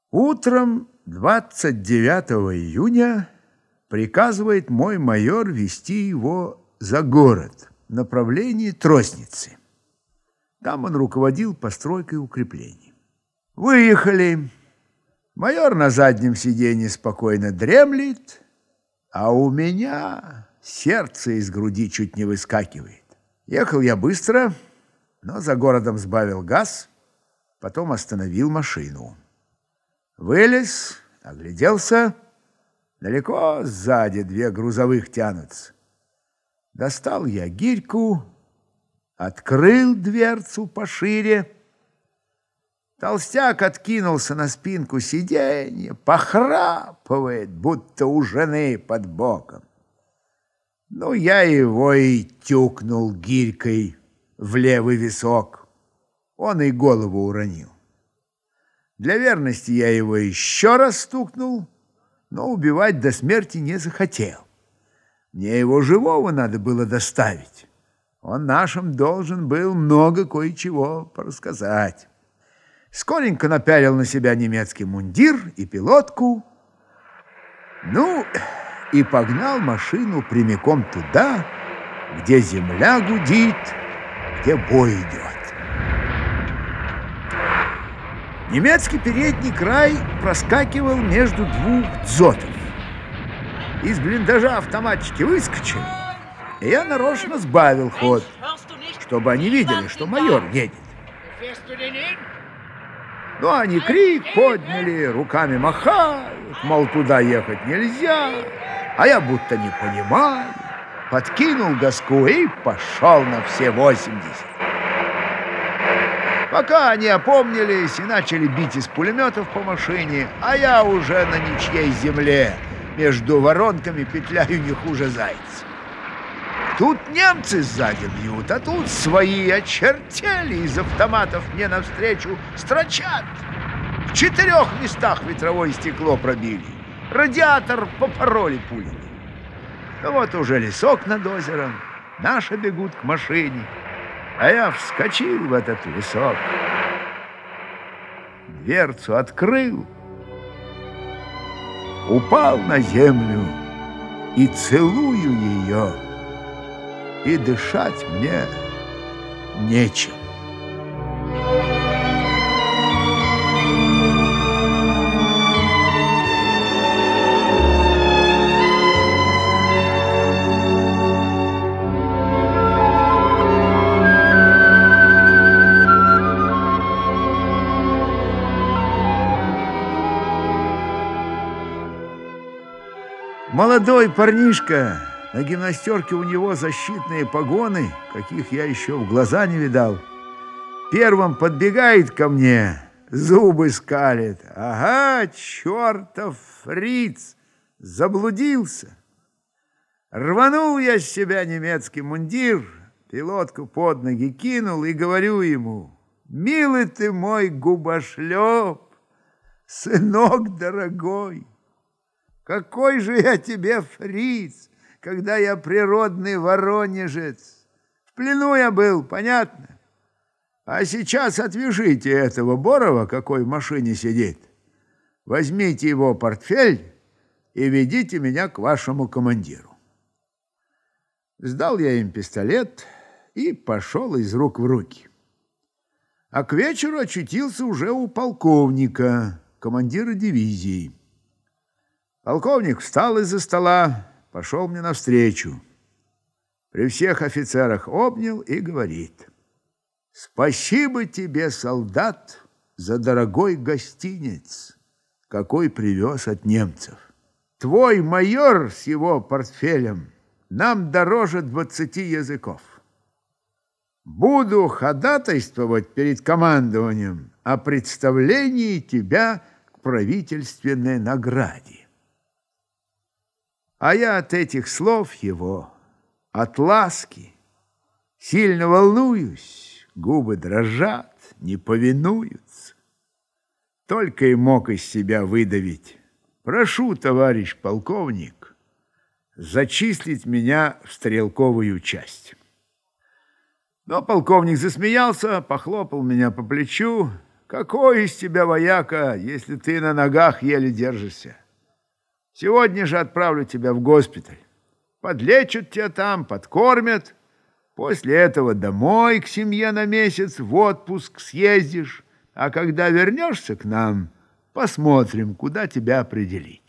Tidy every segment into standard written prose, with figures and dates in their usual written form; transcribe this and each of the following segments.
Утром 29 июня приказывает мой майор вести его за город в направлении Тростницы. Там он руководил постройкой укреплений. Выехали. Майор на заднем сиденье спокойно дремлет, а у меня сердце из груди чуть не выскакивает. Ехал я быстро, но за городом сбавил газ, потом остановил машину. Вылез, огляделся. Далеко сзади две грузовых тянутся. Достал я гирьку, открыл дверцу пошире. Толстяк откинулся на спинку сиденья, похрапывает, будто у жены под боком. Ну, я его и тюкнул гирькой в левый висок. Он и голову уронил. Для верности я его еще раз стукнул, но убивать до смерти не захотел. Мне его живого надо было доставить. Он нашим должен был много кое-чего порассказать. Скоренько напялил на себя немецкий мундир и пилотку. Ну, и погнал машину прямиком туда, где земля гудит, где бой идет. Немецкий передний край проскакивал между двух дзотов. Из блиндажа автоматчики выскочили, и я нарочно сбавил ход, чтобы они видели, что майор едет. Ну, они крик подняли, руками махают, мол, туда ехать нельзя, а я будто не понимаю, подкинул газку и пошел на все 80. Пока они опомнились и начали бить из пулеметов по машине, а я уже на ничьей земле между воронками петляю не хуже зайца. Тут немцы сзади бьют, а тут свои очертели из автоматов мне навстречу строчат. В 4 местах ветровое стекло пробили, радиатор попороли пулями. Ну вот уже лесок над озером, наши бегут к машине, а я вскочил в этот лесок, дверцу открыл, упал на землю и целую ее, и дышать мне нечем. Молодой парнишка, на гимнастерке у него защитные погоны, каких я еще в глаза не видал. Первым подбегает ко мне, зубы скалит. Ага, чертов фриц, заблудился. Рванул я с себя немецкий мундир, пилотку под ноги кинул и говорю ему: «Милый ты мой губошлеп, сынок дорогой, какой же я тебе фриц, когда я природный воронежец. В плену я был, понятно? А сейчас отвяжите этого Борова, какой в машине сидит. Возьмите его портфель и ведите меня к вашему командиру». Сдал я им пистолет и пошел из рук в руки. А к вечеру очутился уже у полковника, командира дивизии. Полковник встал из-за стола, пошел мне навстречу. При всех офицерах обнял и говорит: «Спасибо тебе, солдат, за дорогой гостиниц, какой привез от немцев. Твой майор с его портфелем нам дороже 20 языков. Буду ходатайствовать перед командованием о представлении тебя к правительственной награде». А я от этих слов его, от ласки, сильно волнуюсь, губы дрожат, не повинуются. Только и мог из себя выдавить: «Прошу, товарищ полковник, зачислить меня в стрелковую часть». Но полковник засмеялся, похлопал меня по плечу, какой из тебя вояка, если ты на ногах еле держишься? Сегодня же отправлю тебя в госпиталь. Подлечат тебя там, подкормят. После этого домой к семье на месяц в отпуск съездишь. А когда вернешься к нам, посмотрим, куда тебя определить.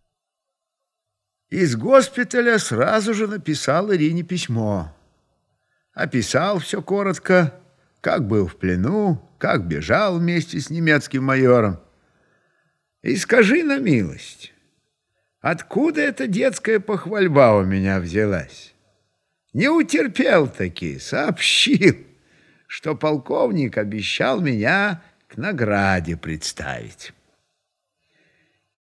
Из госпиталя сразу же написал Ирине письмо. Описал все коротко, как был в плену, как бежал вместе с немецким майором. И скажи на милость, откуда эта детская похвальба у меня взялась? Не утерпел таки, сообщил, что полковник обещал меня к награде представить.